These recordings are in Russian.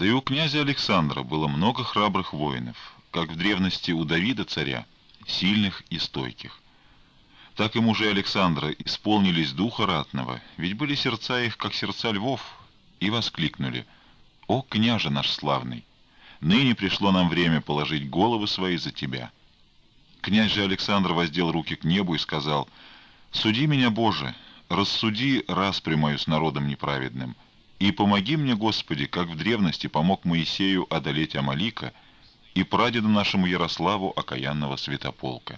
Да и у князя Александра было много храбрых воинов, как в древности у Давида царя, сильных и стойких. Так и мужи Александра исполнились духа ратного, ведь были сердца их, как сердца львов, и воскликнули: «О, княже наш славный! Ныне пришло нам время положить головы свои за тебя». Князь же Александр воздел руки к небу и сказал: «Суди меня, Боже, рассуди распря мою с народом неправедным, и помоги мне, Господи, как в древности помог Моисею одолеть Амалика и прадеду нашему Ярославу окаянного святополка».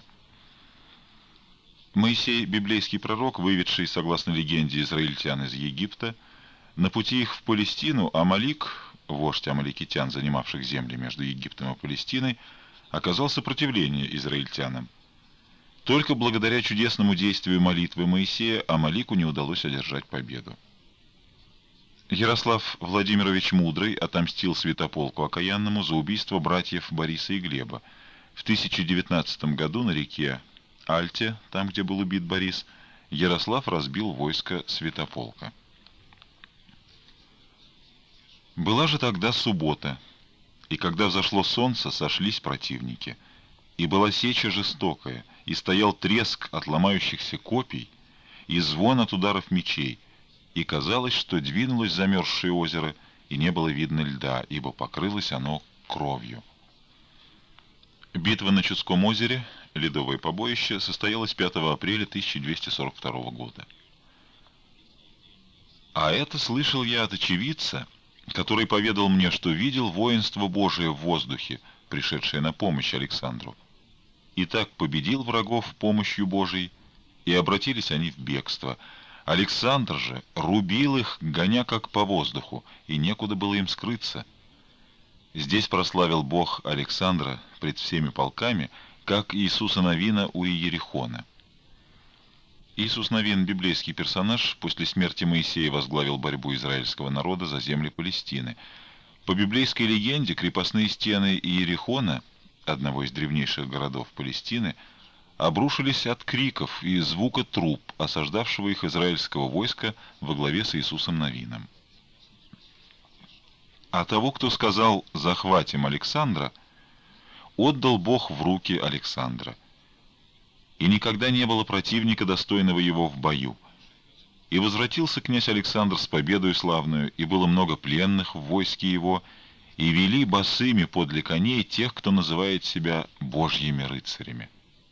Моисей, библейский пророк, выведший, согласно легенде, израильтян из Египта. На пути их в Палестину Амалик, вождь амаликитян, занимавших земли между Египтом и Палестиной, оказал сопротивление израильтянам. Только благодаря чудесному действию молитвы Моисея Амалику не удалось одержать победу. Ярослав Владимирович Мудрый отомстил святополку окаянному за убийство братьев Бориса и Глеба. В 1019 году на реке Альте, там, где был убит Борис, Ярослав разбил войско святополка. Была же тогда суббота, и когда взошло солнце, сошлись противники. И была сеча жестокая, и стоял треск от ломающихся копий, и звон от ударов мечей, и казалось, что двинулось замерзшее озеро, и не было видно льда, ибо покрылось оно кровью. Битва на Чудском озере, ледовое побоище, состоялась 5 апреля 1242 года. А это слышал я от очевидца, который поведал мне, что видел воинство Божие в воздухе, пришедшее на помощь Александру. И так победил врагов помощью Божией, и обратились они в бегство. Александр же рубил их, гоня как по воздуху, и некуда было им скрыться. Здесь прославил Бог Александра пред всеми полками, как Иисуса Навина у Иерихона. Иисус Навин, библейский персонаж, после смерти Моисея возглавил борьбу израильского народа за земли Палестины. По библейской легенде, крепостные стены Иерихона, одного из древнейших городов Палестины, обрушились от криков и звука труп осаждавшего их израильского войска во главе с Иисусом Навином. А того, кто сказал «захватим Александра», отдал Бог в руки Александра. И никогда не было противника, достойного его в бою. И возвратился князь Александр с победою славную, и было много пленных в войске его, и вели босыми подле коней тех, кто называет себя Божьими рыцарями.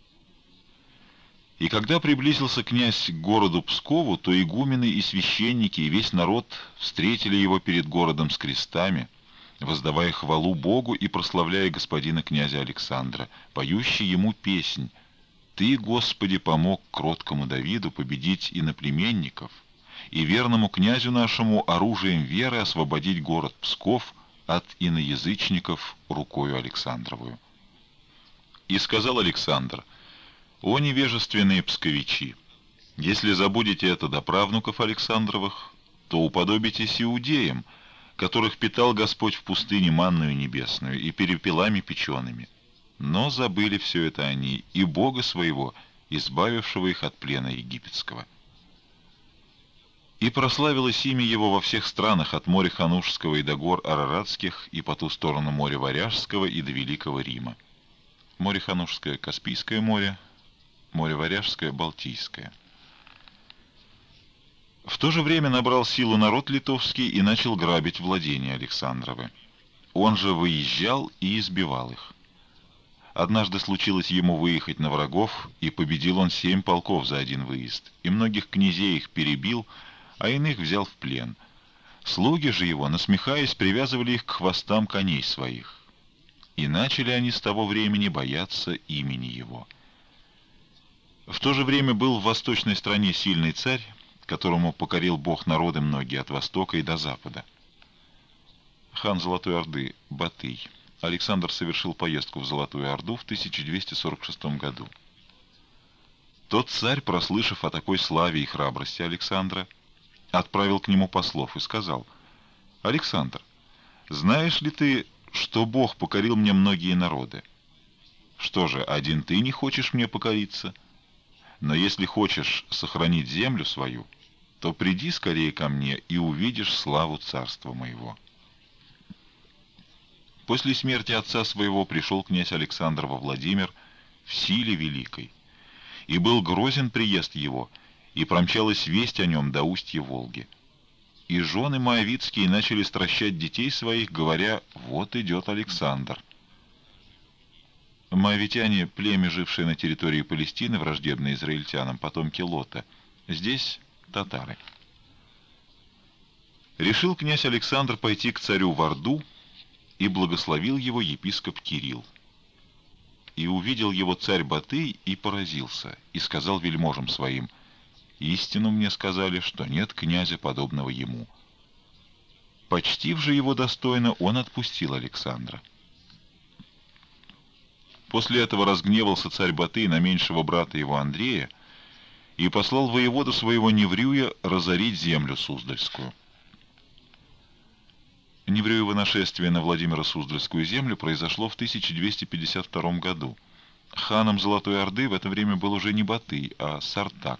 И когда приблизился князь к городу Пскову, то игумены и священники и весь народ встретили его перед городом с крестами, воздавая хвалу Богу и прославляя господина князя Александра, поющий ему песнь: «Ты, Господи, помог кроткому Давиду победить иноплеменников, и верному князю нашему оружием веры освободить город Псков от иноязычников рукою Александровую». И сказал Александр: «О невежественные псковичи! Если забудете это до правнуков Александровых, то уподобитесь иудеям, которых питал Господь в пустыне манною небесную и перепелами печеными. Но забыли все это они и Бога своего, избавившего их от плена египетского». И прославилось имя его во всех странах, от моря Ханушского и до гор Араратских, и по ту сторону моря Варяжского и до Великого Рима. Море Ханушское — Каспийское море, море Варяжское — Балтийское. В то же время набрал силу народ литовский и начал грабить владения Александровы. Он же выезжал и избивал их. Однажды случилось ему выехать на врагов, и победил он 7 полков за один выезд, и многих князей их перебил, а иных взял в плен. Слуги же его, насмехаясь, привязывали их к хвостам коней своих. И начали они с того времени бояться имени его. В то же время был в восточной стране сильный царь, которому покорил Бог народы многие от востока и до запада. Хан Золотой Орды Батый. Александр совершил поездку в Золотую Орду в 1246 году. Тот царь, прослышав о такой славе и храбрости Александра, отправил к нему послов и сказал: «Александр, знаешь ли ты, что Бог покорил мне многие народы? Что же, один ты не хочешь мне покориться? Но если хочешь сохранить землю свою, то приди скорее ко мне и увидишь славу царства моего». После смерти отца своего пришел князь Александр во Владимир в силе великой, и был грозен приезд его, и промчалась весть о нем до устья Волги. И жены моавитские начали стращать детей своих, говоря: «Вот идет Александр». Моавитяне — племя, жившее на территории Палестины, враждебное израильтянам, потомки Лота. Здесь татары. Решил князь Александр пойти к царю в Орду, и благословил его епископ Кирилл. И увидел его царь Батый, и поразился, и сказал вельможам своим: «Истину мне сказали, что нет князя, подобного ему». Почтив же его достойно, он отпустил Александра. После этого разгневался царь Батый на меньшего брата его Андрея и послал воеводу своего Неврюя разорить землю Суздальскую. Неврюево нашествие на Владимиро-Суздальскую землю произошло в 1252 году. Ханом Золотой Орды в это время был уже не Батый, а Сартак.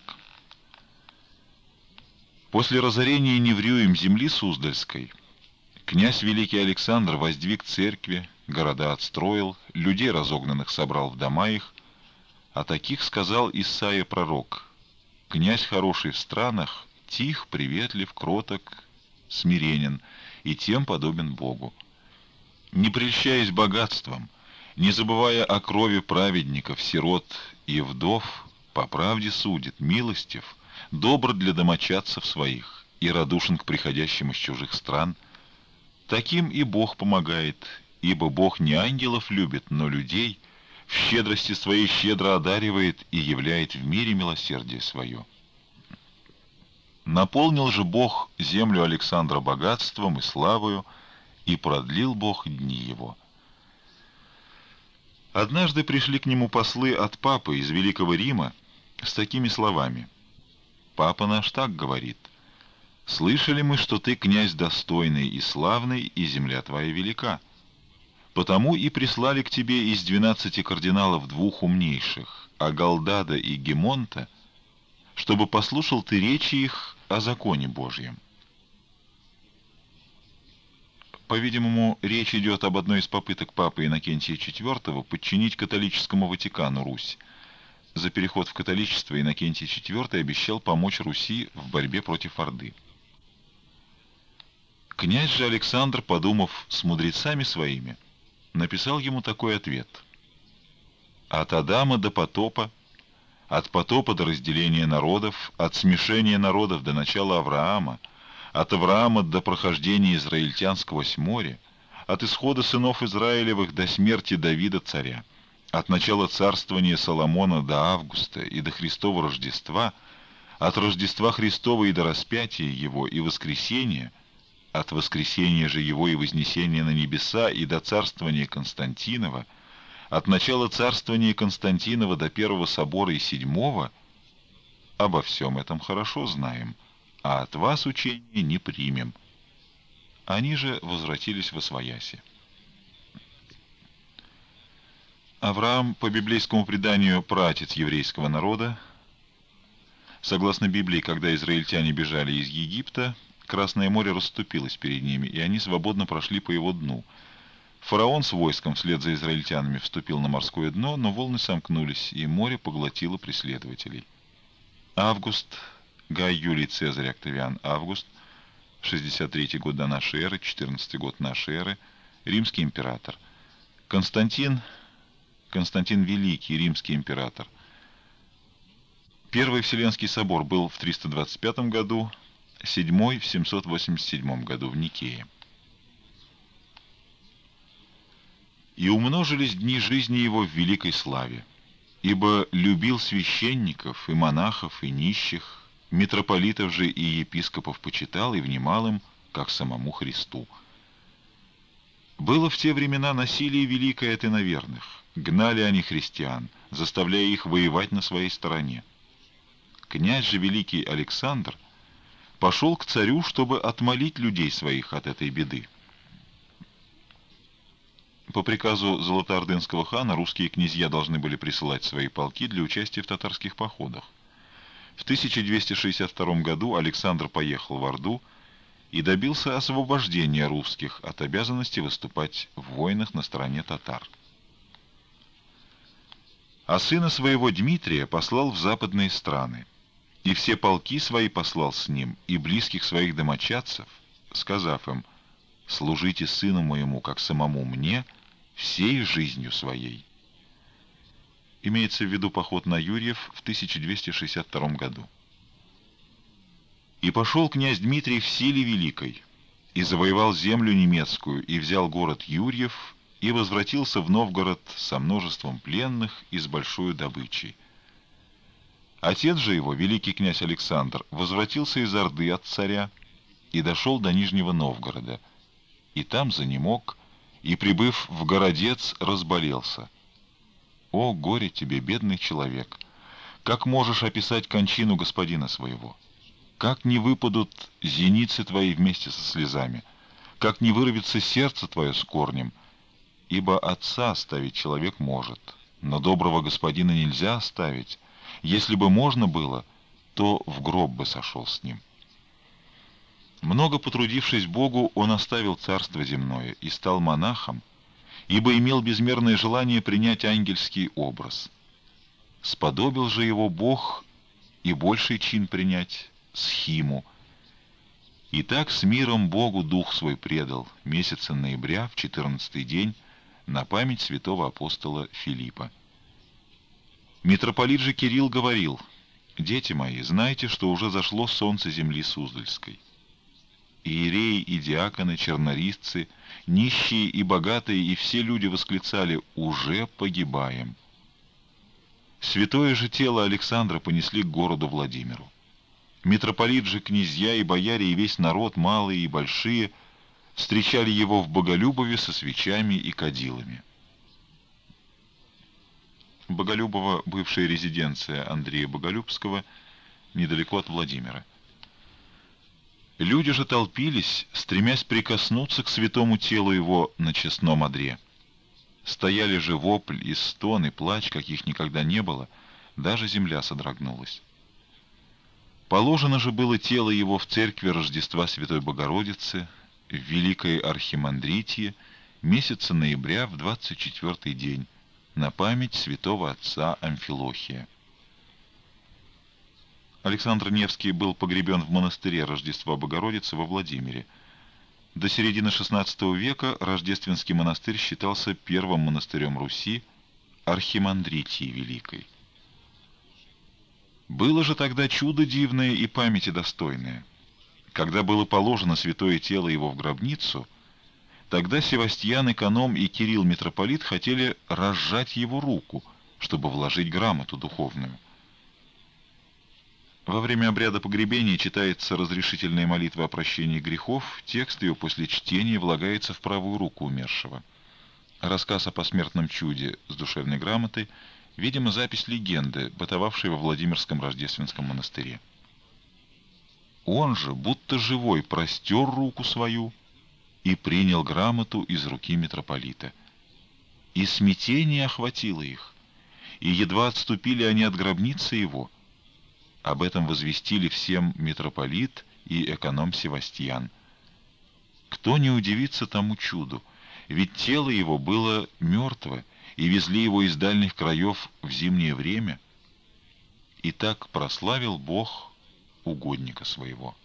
После разорения Неврюем земли Суздальской князь Великий Александр воздвиг церкви, города отстроил, людей разогнанных собрал в дома их, а таких сказал Исаия пророк: «Князь хороший в странах, тих, приветлив, кроток, смиренен, и тем подобен Богу. Не прельщаясь богатством, не забывая о крови праведников, сирот и вдов, по правде судит, милостив, добр для домочадцев своих и радушен к приходящим из чужих стран. Таким и Бог помогает, ибо Бог не ангелов любит, но людей, в щедрости своей щедро одаривает и являет в мире милосердие свое». Наполнил же Бог землю Александра богатством и славою, и продлил Бог дни его. Однажды пришли к нему послы от папы из Великого Рима с такими словами: «Папа наш так говорит: слышали мы, что ты князь достойный и славный, и земля твоя велика. Потому и прислали к тебе из 12 кардиналов 2 умнейших, Агалдада и Гемонта, чтобы послушал ты речи их о законе Божьем». По-видимому, речь идет об одной из попыток папы Иннокентия IV подчинить католическому Ватикану Русь. За переход в католичество Иннокентий IV обещал помочь Руси в борьбе против Орды. Князь же Александр, подумав с мудрецами своими, написал ему такой ответ: «От Адама до потопа, от потопа до разделения народов, от смешения народов до начала Авраама, от Авраама до прохождения израильтян сквозь море, от исхода сынов Израилевых до смерти Давида царя, от начала царствования Соломона до Августа и до Христова Рождества, от Рождества Христова и до распятия Его и воскресения, от воскресения же Его и вознесения на небеса и до царствования Константинова, от начала царствования Константинова до Первого собора и Седьмого, обо всем этом хорошо знаем, а от вас учения не примем». Они же возвратились восвояси. Авраам, по библейскому преданию, праотец еврейского народа. Согласно Библии, когда израильтяне бежали из Египта, Красное море расступилось перед ними, и они свободно прошли по его дну. Фараон с войском вслед за израильтянами вступил на морское дно, но волны сомкнулись, и море поглотило преследователей. Август, Гай Юлий Цезарь Октавиан Август, 63 год до нашей эры, 14 год нашей эры, римский император. Константин Великий, римский император. Первый Вселенский собор был в 325 году, седьмой в 787 году в Никее. «И умножились дни жизни его в великой славе, ибо любил священников и монахов и нищих, митрополитов же и епископов почитал и внимал им, как самому Христу. Было в те времена насилие великое от иноверных, гнали они христиан, заставляя их воевать на своей стороне. Князь же Великий Александр пошел к царю, чтобы отмолить людей своих от этой беды. По приказу золотоордынского хана русские князья должны были присылать свои полки для участия в татарских походах. В 1262 году Александр поехал в Орду и добился освобождения русских от обязанности выступать в войнах на стороне татар. А сына своего Дмитрия послал в западные страны, и все полки свои послал с ним, и близких своих домочадцев, сказав им: «Служите сыну моему, как самому мне, всей жизнью своей». Имеется в виду поход на Юрьев в 1262 году. «И пошел князь Дмитрий в силе великой, и завоевал землю немецкую, и взял город Юрьев, и возвратился в Новгород со множеством пленных и с большой добычей. Отец же его, великий князь Александр, возвратился из Орды от царя и дошел до Нижнего Новгорода, и там занемог, и, прибыв в Городец, разболелся. О, горе тебе, бедный человек! Как можешь описать кончину господина своего? Как не выпадут зеницы твои вместе со слезами? Как не вырвется сердце твое с корнем? Ибо отца оставить человек может, но доброго господина нельзя оставить. Если бы можно было, то в гроб бы сошел с ним». Много потрудившись Богу, он оставил царство земное и стал монахом, ибо имел безмерное желание принять ангельский образ. Сподобил же его Бог и больший чин принять — схиму. И так с миром Богу дух свой предал месяца ноября в 14-й день на память святого апостола Филиппа. Митрополит же Кирилл говорил: «Дети мои, знайте, что уже зашло солнце земли Суздальской. Иереи и диаконы, чернорисцы, нищие и богатые, и все люди восклицали: уже погибаем». Святое же тело Александра понесли к городу Владимиру. Митрополит же, князья и бояре, и весь народ, малые и большие, встречали его в Боголюбове со свечами и кадилами. Боголюбово — бывшая резиденция Андрея Боголюбского, недалеко от Владимира. Люди же толпились, стремясь прикоснуться к святому телу его на честном одре. Стояли же вопль и стон, и плач, каких никогда не было, даже земля содрогнулась. Положено же было тело его в церкви Рождества Святой Богородицы в Великой Архимандритии месяца ноября в 24-й день на память святого отца Амфилохия. Александр Невский был погребен в монастыре Рождества Богородицы во Владимире. До середины XVI века Рождественский монастырь считался первым монастырем Руси, Архимандритии Великой. Было же тогда чудо дивное и памяти достойное. Когда было положено святое тело его в гробницу, тогда Севастьян эконом и Кирилл митрополит хотели разжать его руку, чтобы вложить грамоту духовную. Во время обряда погребения читается разрешительная молитва о прощении грехов, текст ее после чтения влагается в правую руку умершего. Рассказ о посмертном чуде с душевной грамотой, видимо, запись легенды, бытовавшей во Владимирском Рождественском монастыре. Он же, будто живой, простер руку свою и принял грамоту из руки митрополита. И смятение охватило их, и едва отступили они от гробницы его. Об этом возвестили всем митрополит и эконом Севастьян. Кто не удивится тому чуду? Ведь тело его было мертво, и везли его из дальних краев в зимнее время. И так прославил Бог угодника своего.